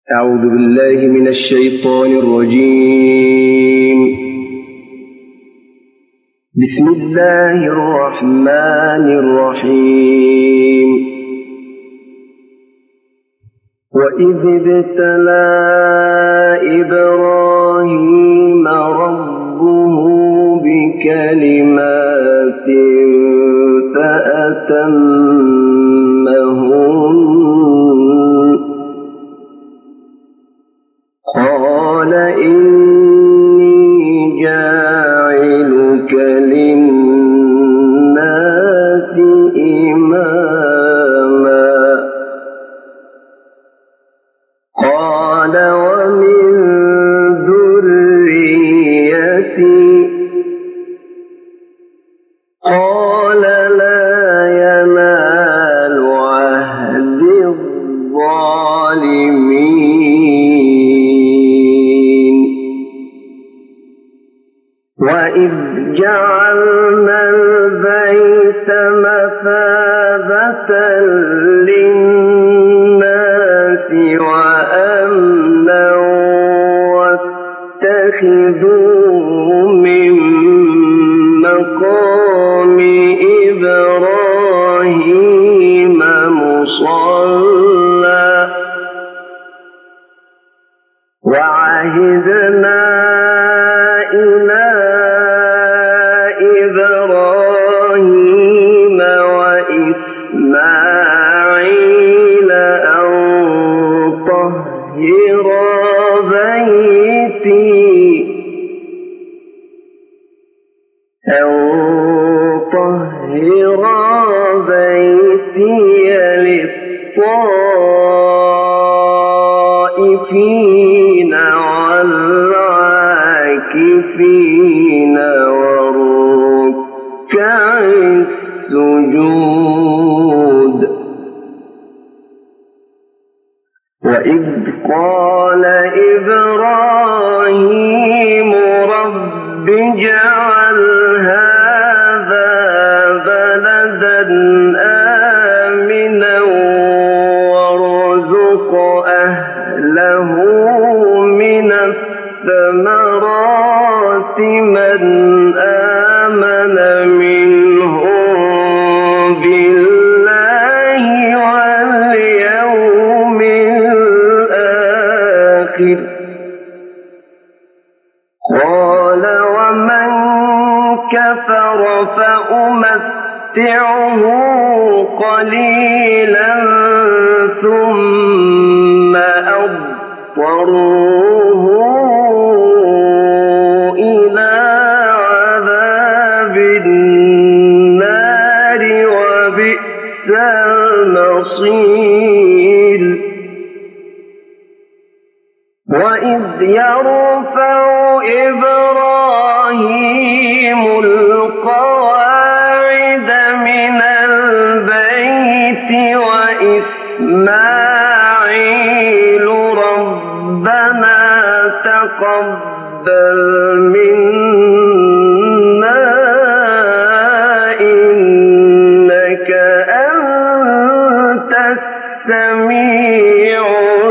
أعوذ بالله من الشيطان الرجيم. بسم الله الرحمن الرحيم. وإذ ابتلى إبراهيم ربه بكلمات فأتمهن قال إني جاعلك للناس إماما قال ومن ذريتي قال لا ينال عهد الظالمين. وإذ جعلنا البيت مثابة للناس وأمنا واتخذوا من مقام إبراهيم مصلى وعهدنا إلى إبراهيم وإسماعيل أن طهر بيتي للطائفين والعاكفين والركع السجود. وإذ قال إبراهيم رب اجعل هذا بلدا آمنا وارزق أهله من الثمرات من آمن منهم بالله واليوم الآخر قال ومن كفر فأمتعه قليلا ثم أضطره إلى عذاب النار وبئس المصير. وإذ يرفع إبراهيم القواعد من البيت وإسماعيل ربنا تقبل منا إنك أنت السميع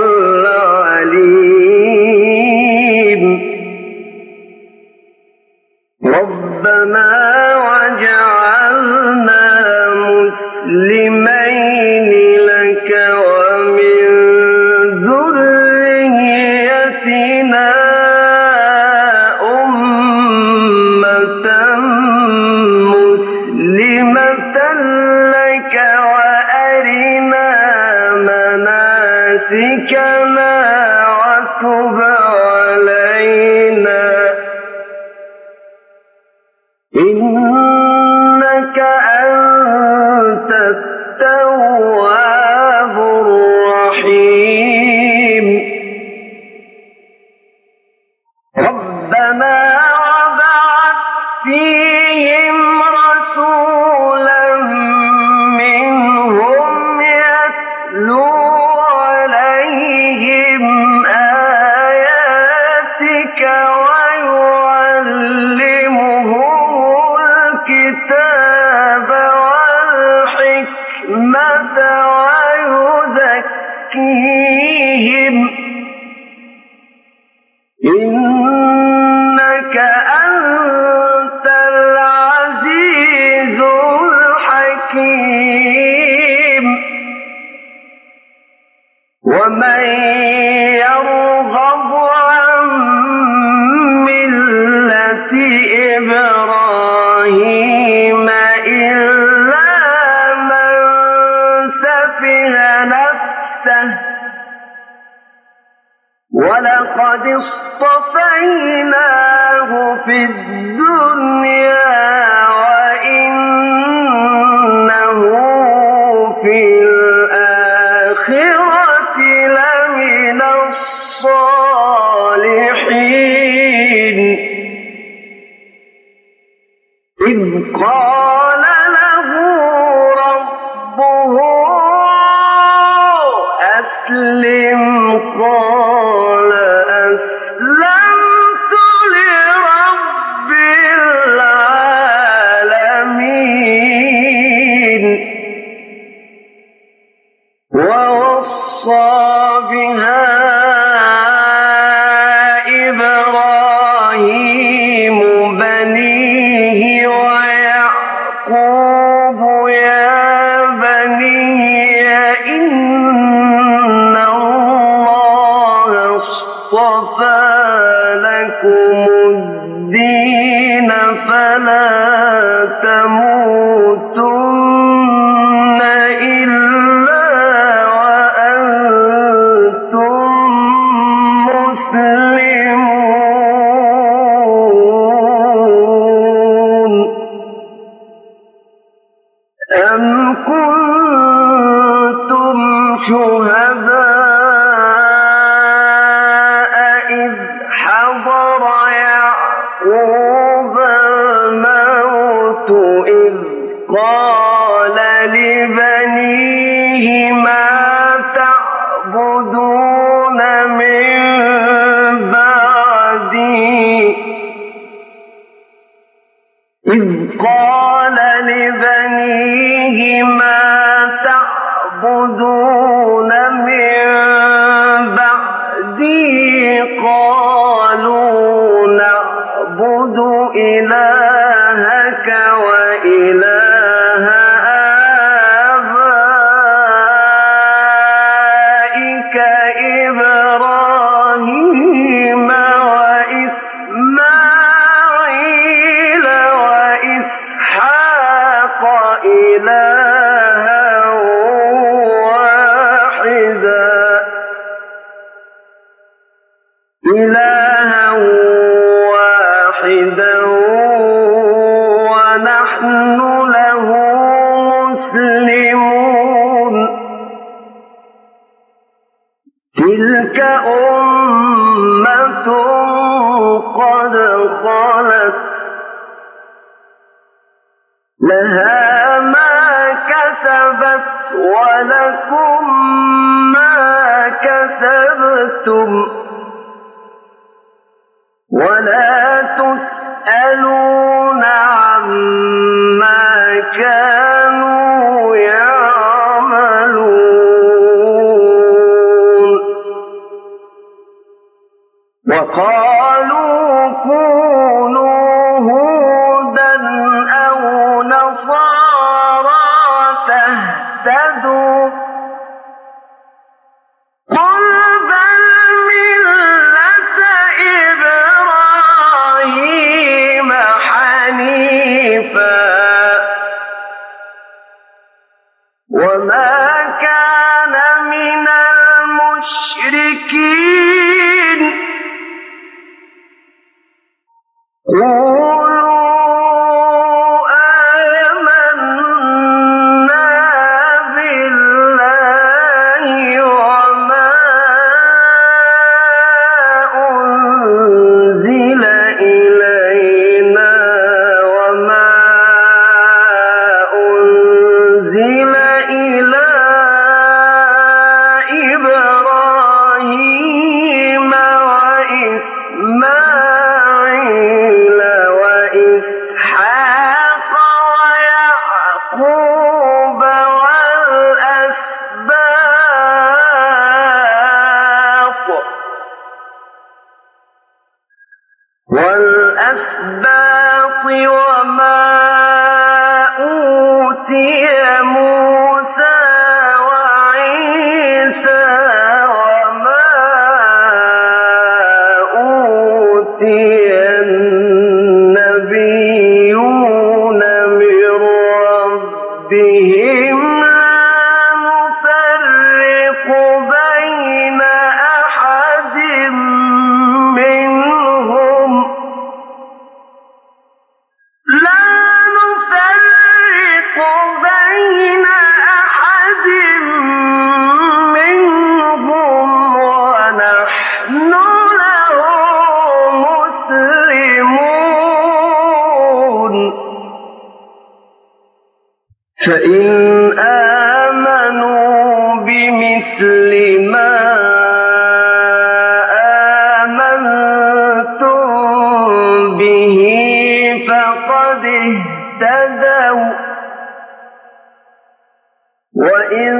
العليم. ربنا وجعلنا مسلمين لك ومن ذريتنا أمة مسلمة لك وأرنا مناسكنا وتب علينا إنك أنت التواب الرحيم. ربنا وابعث فيهم رسولا منهم يتلو عليهم آياتك إنك أنت العزيز الحكيم ومن يرغب عن ملة إبراهيم إلا من سفه نفسه ولقد اصطفيناه في الدنيا وإنه في الآخرة لمن الصالحين إذ قال له ربه أسلم قال أسلمت لرب العالمين ووصى بها إبراهيم بنيه ويعقوب يا بني إن الله اصطفى لكم الدين فلا تموتن إلا وأنتم مسلمون أم كنتم شهداء إذ حضر يعقوب الموت إذ قال لبنيه ما تعبدون من بعدي إذ قال لبنيه ما تعبدون من بعدي قالوا نعبد إلهك وإله آبائك إبراهيم وإسماعيل وإسحاق إلها واحدا ونحن له مسلمون تلك أمة قد خلت لها ما كسبت ولكم ما كسبتم ولا تسألون عما كانوا يعملون وقالوا كونوا هودا أو نصارى تهتدوا قل بل ملة إبراهيم حنيفا وما كان من المشركين والأسباط وما أوتي موسى وعيسى وما أوتي النبيون من ربهم فإن آمنوا بمثل ما آمنتم به فقد اهتدوا وإن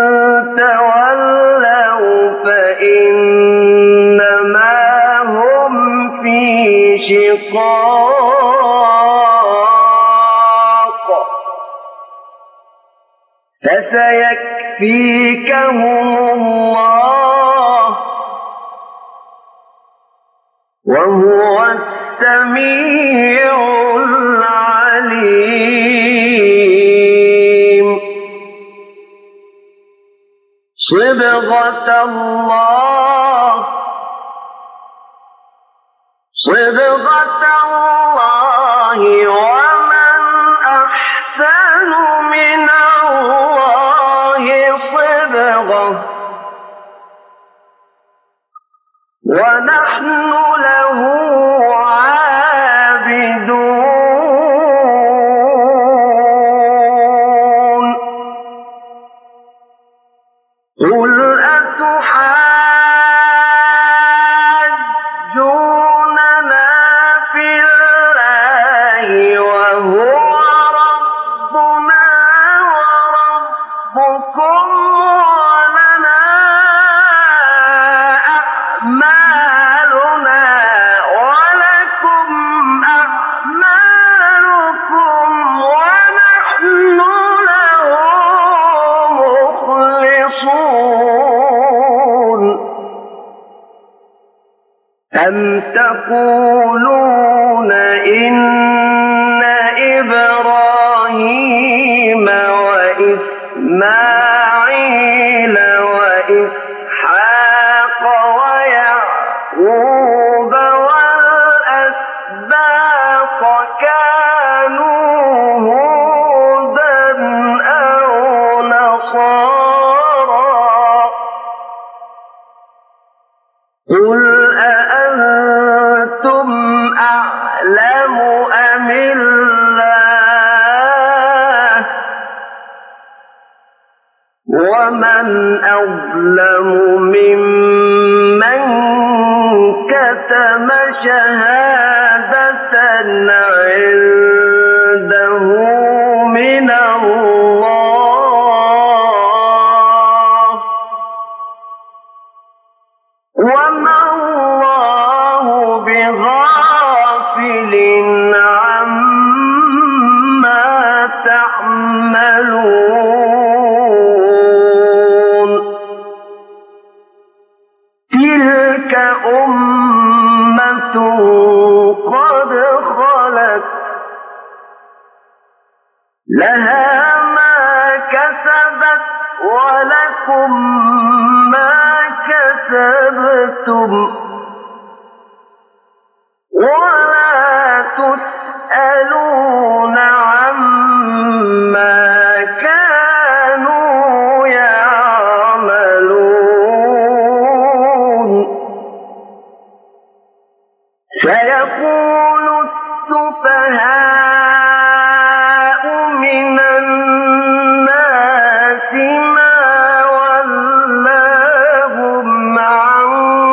تولوا فإنما هم في شقاق فسيكفيكهم الله وهو السميع العليم. صبغة الله ومن أحسن من الله صبغة ونحن له عابدون. قل أتحاجوننا في الله وهو ربنا وربكم ولنا أعمالنا ولكم أعمالكم ونحن له مخلصون. أم تقولون إن إبراهيم وإسماعيل وإسحاق ويعقوب والأسباط كانوا هودا أو نصارى؟ قل أأنتم أعلم أم الله؟ ومن أظلم ممن كتم شهادة عنده من الله وما الله بغافل عما تعملون. تلك أمة قد خلت لها ما كسبت ولكم ما كسبتم ولا تسألون عما كانوا يعملون. سيقول السفهاء من الناس ما ولاهم عن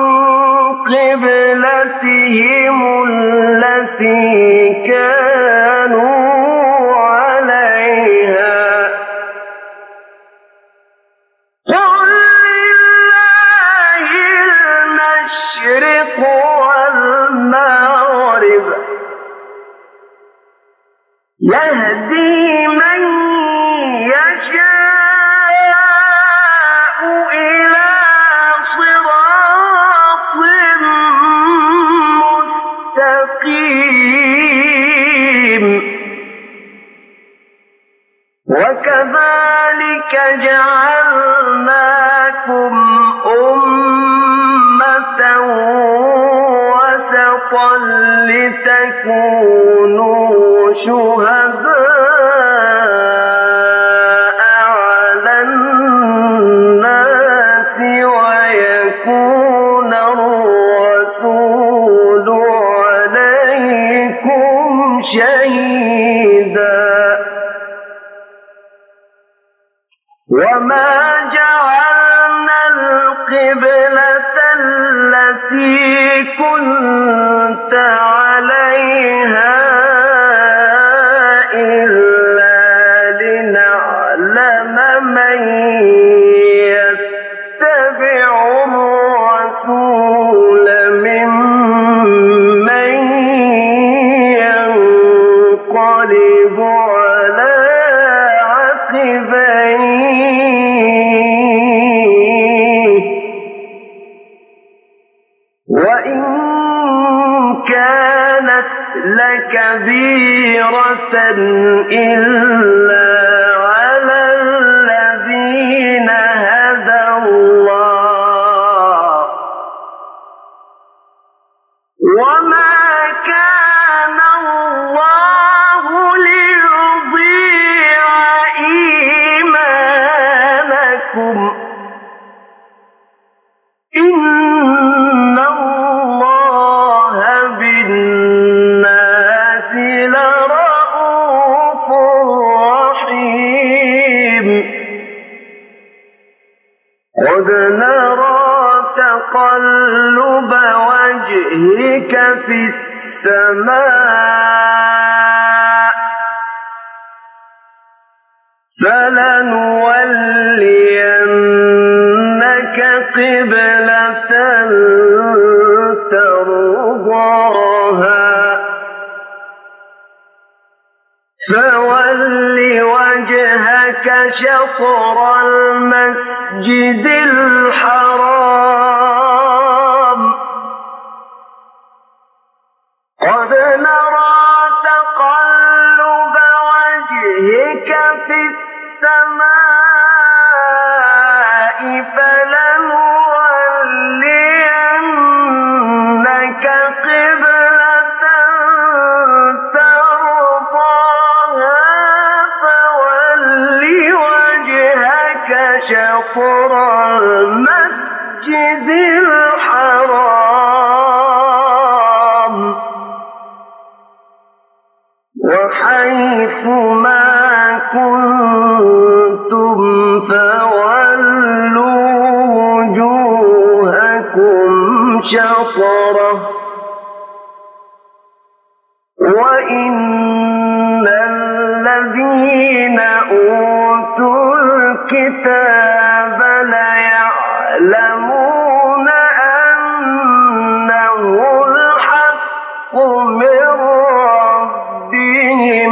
قبلتهم التي كانوا عليها. قل لله المشرق والمغرب يهدي من يشاء إلى صراط مستقيم وكذلك جعلناكم أمة وسطا لتكونوا شهداء على الناس ويكون الرسول عليكم شهيدا وما جعلنا القبلة التي كنت عليها إلا لنعلم من يتبع الرسول ممن ينقلب على عقبيه وإن كانت لكبيرة إلا على الذين هدى الله وما كان الله ليضيع إيمانكم إن الله بالناس لرءوف رحيم قد نرى تقلب وجهك في السماء فلنولينك قبلة ترضاها فول وجهك شطر المسجد الحرام قد نرى تقلب وجهك في السماء فلنولينك قبلة ترضاها فول وجهك شطر المسجد الحرام وحيث ما كنتم فولوا وجوهكم شطره وإن الذين أوتوا الكتاب ليعلمون أنه الحق من ربهم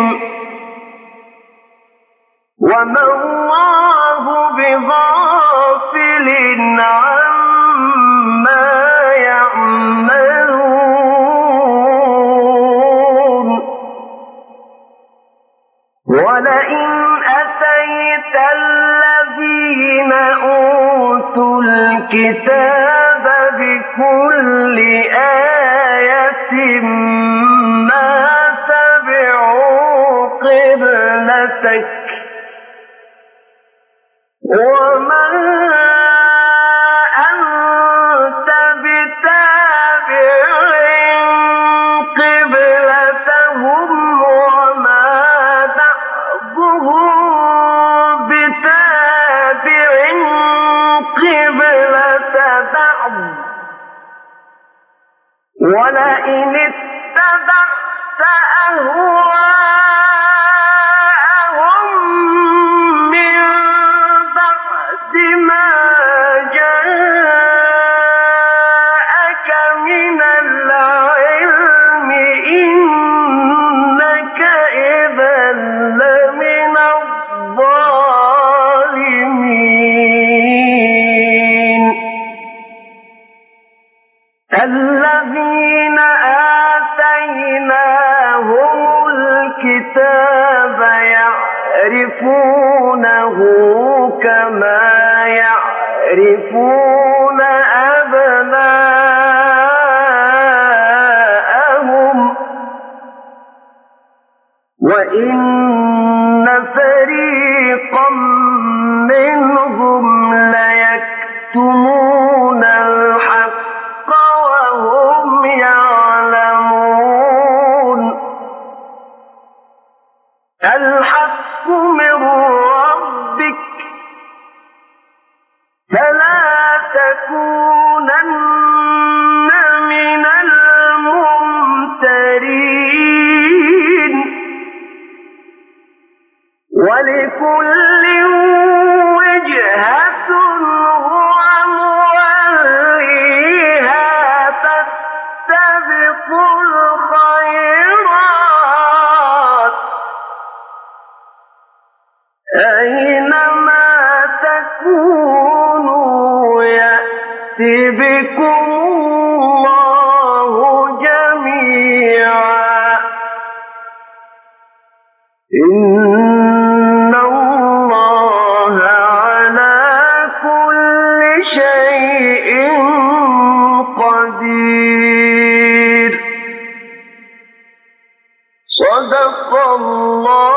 وما الله بغافل عما يعملون ولئن أتيت الذين أوتوا الكتاب بكل آية ما تبعوا قبلتك وما أنت بتابع قبلتهم وما بعضهم بتابع قبلة بعض ولئن اتبعت أهواءهم من بعد ما جاءك من العلم إنك إذا الذين آتيناهم الكتاب يعرفونه كما يعرفون أبناءهم وإن فريقا منهم ليكتمون الحق وهم يعلمون الحق من ربك فلا تكونن من الممترين ولكل وجهة هو موليها فاستبقوا الخيرات أينما تكونوا يأت بكم الله جميعا إن الله على كل شيء قدير صدق الله